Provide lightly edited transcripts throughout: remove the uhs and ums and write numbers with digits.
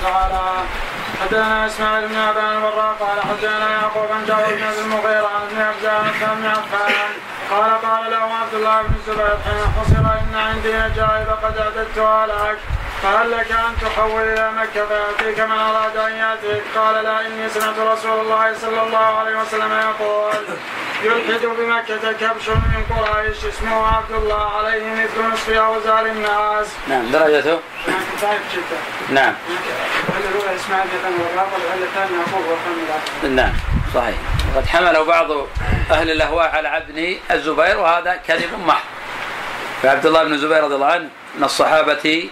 تعالى. حدثنا اسماعيل بن ابي البراء قال حدثنا يعقوب بن جابر بن المغيرة عن ابن عباس بن عفان قال له عبد الله بن الزبير حين حصر ان عندي نجائب قد اعددتها لك فهل لك ان تحول الى مكه فياتيك من اراد ان ياتيك؟ قال لا، اني سمعت رسول الله صلى الله عليه وسلم يقول يلحد بمكه كبش من قريش اسمه عبد الله عليه مثل نصف اوزار الناس. نعم درجته. نعم. نعم صحيح. قد حمله بعض أهل الأهواء على ابن الزبير وهذا كذب محض. فعبد الله بن الزبير رضي الله عنه من الصحابة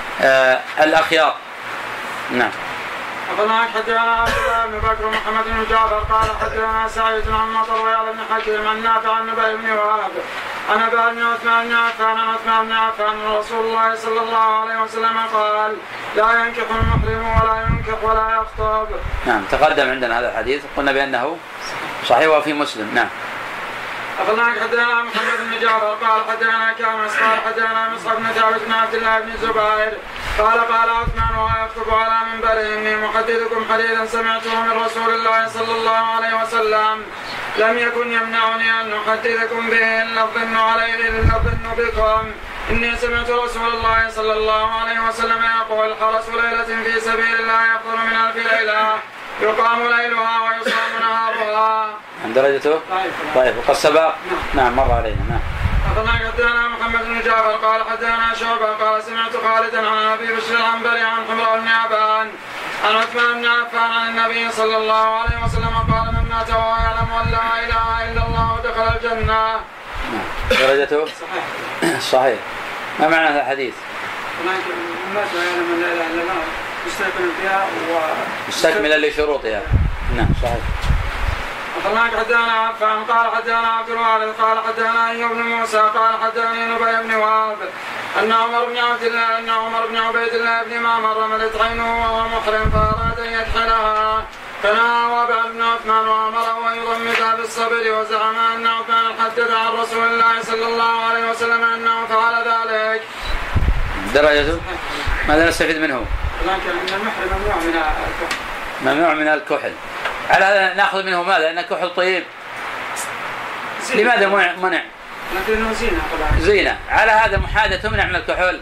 الأخيار. نعم. أخبرنا حدثنا عبد الله بن بكر محمد بن جعفر قال حدثنا سعيد عن مطر ويعلى بن حكيم عن نافع عن نبي بن وهب عن ابي بن عثمان بن عفان عن عثمان بن عفان رسول الله صلى الله عليه وسلم قال لا ينكح المحرم ولا ينكح ولا يخطب. نعم تقدم عندنا هذا الحديث قلنا بأنه صحيح وفي مسلم. نعم. أخبرنا حدثنا محمد بن جعفر قال حدثنا كامس قال حدثنا مصعب بن ثابت بن عبد الله بن الزبير قال عثمان وهو يخطب على منبره إني محدثكم حديثا سمعته من رسول الله صلى الله عليه وسلم لم يكن يمنعني أن أحدثكم به إلا الظن عليه إلا الظن بكم. إني سمعت رسول الله صلى الله عليه وسلم يقول حرس ليلة في سبيل الله أفضل من 1000 ليلة يقام ليلها ويصام نهارها. عن درجته؟ طيب وقد سبق. نعم مر علينا. نعم. أخبرنا حدثنا محمد بن جعفر قال حدثنا شعبة قال سمعت خالدا عن أبي بشر العنبري عن حمراء بن عبان عن عثمان بن عفان عن النبي صلى الله عليه وسلم قال من مات وهو يعلم أن لا إله إلا الله دخل الجنة. درجته؟ صحيح. ما معنى هذا الحديث؟ من مات وهو يعلم أن لا إله إلا الله مستكملا فيها مستكملا لشروطها. نعم صحيح. أخبرنا حدثنا عفان قال حدثنا عبد الوارث قال حدثنا أيوب بن موسى قال حدثني نبي بن وهب أن عمر بن عبيد الله بن معمر رملت عينه وهو محرم فأراد أن يدخلها فنهى وابع بن عثمان وأمره أن يضمدها بالصبر وزعم أن عثمان حدث عن رسول الله صلى الله عليه وسلم أنه فعل ذلك. درجته؟ ماذا نستفيد منه؟ لكن أن المحرم ممنوع من الكحل. ممنوع من الكحل. على هذا نأخذ منه ماذا؟ أن الكحل طيب. لماذا منع؟ لكنه زينة. على هذا محادة تمنع من الكحول.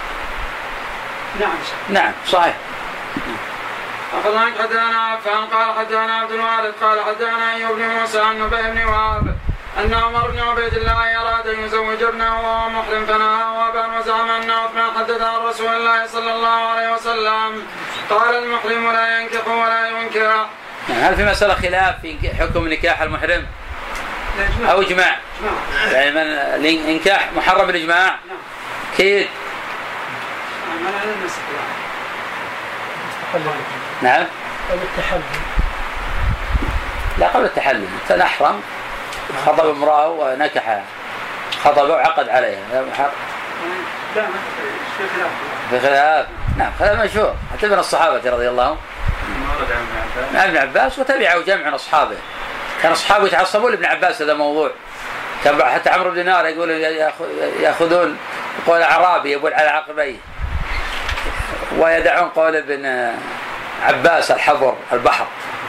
نعم صحيح. أخبرنا حدثنا عفان قال حدثنا عبد الوارث قال حدثنا أيوب بن موسى عن نبي بن وهب أن عمر بن عبيد الله أراد أن يزوج ابنه وهو محرم فنهى وابا وزعم أن عثمان حدث عن رسول الله صلى الله عليه وسلم قال المحرم لا ينكح ولا ينكح. هل في مسألة خلاف في حكم نكاح المحرم أو إجماع؟ يعني من الإنكاح محرم بالإجماع؟ كيف؟ نعم. قبل التحلل. لا قبل التحلل تنحرم خطب امرأة ونكحها خطبه وعقد عليها. لا في خلاف. نعم خلاف مشهور حتى من الصحابة رضي الله عنهم. مع ابن عباس وتبعه جمع من أصحابه. كان أصحابه يتعصبون لابن عباس هذا موضوع. كان حتى عمرو بن دينار يقول يأخذون قول أعرابي يقول على عقبيه ويدعون قول ابن عباس الحضر البحر.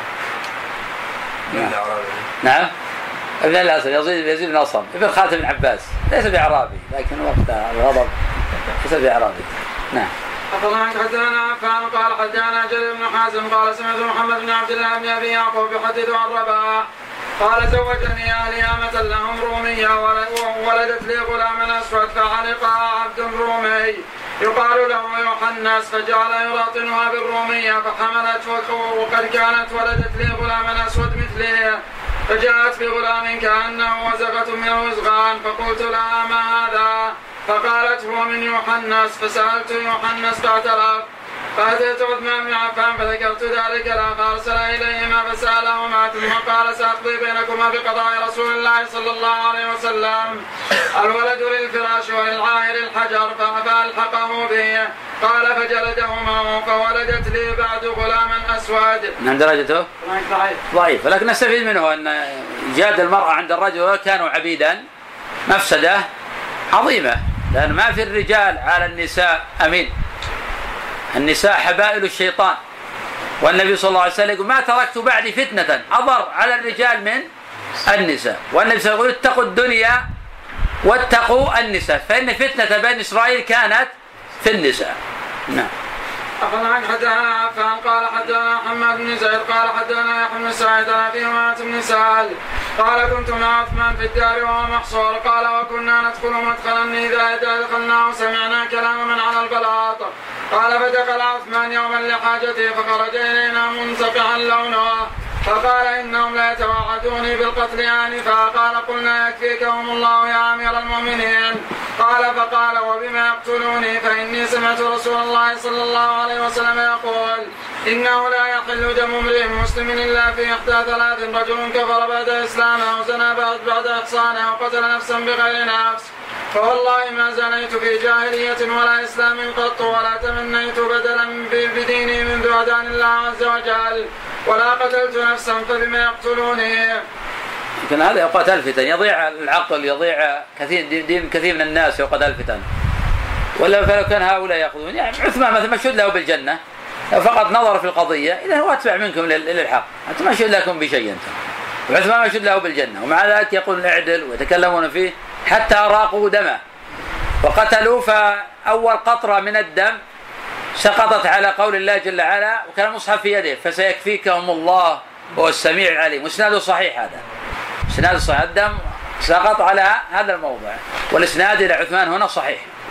نعم ابن الأسد يزيد بن أصم ابن خالد بن عباس ليس بأعرابي لكن وقتها الغضب ليس بأعرابي. نعم. أخبرنا حدثنا عفان قال حدثنا جرير بن حازم قال سمعت محمد بن عبد الله بن أبي يعقوب يحدث عن رباح قال زوجني أهلي أمة لهم رومية وولدت لي غلاما أسود فعلقها عبد رومي يقال له يوحنس فجعل يراطنها بالرومية فحملت وقد كانت ولدت لي غلاما أسود مثلي فجاءت بغلام كأنه وزغة من وزغان فقلت لها ما هذا؟ فقالت هو من يوحنس فسألت يوحنس فاعترف فأتيت عثمان بن عفان فذكرت ذلك له فأرسل إليهما فسألهما ثم قال سأقضي بينكما بقضاء رسول الله صلى الله عليه وسلم الولد للفراش وللعاهر الحجر فألحقه به قال فجلدهما فولدت لي بعد غلاما أسود. من درجته؟ ضعيف. ولكن نستفيد منه أن إيجاد المرأة عند الرجل كانوا عبيدا مفسدة عظيمة لأن ما في الرجال على النساء أمين النساء حبائل الشيطان، والنبي صلى الله عليه وسلم يقول ما تركت بعدي فتنة أضر على الرجال من النساء، والنبي صلى الله عليه وسلم يقول اتقوا الدنيا واتقوا النساء، فإن فتنة بني إسرائيل كانت في النساء. نعم. أخذ عن حدثنا عفان قال حدثنا محمد بن زيد قال حدثنا يحيى بن سعيد عن أبي أمامة بن سهل قال كنت مع عثمان في الدار وهو محصور قال وكنا ندخل مدخلا إذا دخلناه سمعنا كلام من على البلاط قال فدخل عثمان يوما لحاجته فخرج إلينا منسقعا لونه فقال إنهم لا يتوعدوني بالقتل آنفا قال قلنا يكفيكهم الله يا أمير المؤمنين قال فقال وبما يقتلوني فإني سمعت رسول الله صلى الله عليه وسلم يقول إنه لا يحل دم امرئ مسلم إلا في إحدى ثلاث رجل كفر بعد إسلامه وزنى بعد إحصانه وقتل نفسا بغير نفس فوالله ما زنيت في جاهلية ولا إسلام قط ولا تمنيت بدلا بديني منذ هداني الله عز وجل ولا قتلت نفسا فبما يقتلوني. لكن هذا يوقات الفتن، يضيع العقل، يضيع كثير من الناس يوقات الفتن. ولا فلو كان هؤلاء يأخذون يعني عثمان مثلا مشهود له بالجنة فقط نظر في القضية إذا هو أتبع منكم للحق، أنتم مشهود لكم بشيء أنتم، وعثمان مشهود له بالجنة ومع ذلك يقول اعدل ويتكلمون فيه حتى راقوا دمه وقتلوا، فأول قطرة من الدم سقطت على قول الله جل وعلا وكان المصحف في يده فسيكفيكهم الله وهو السميع العليم، واسناده صحيح، هذا اسناد صحيح، الدم سقط على هذا الموضع والاسناد إلى عثمان هنا صحيح.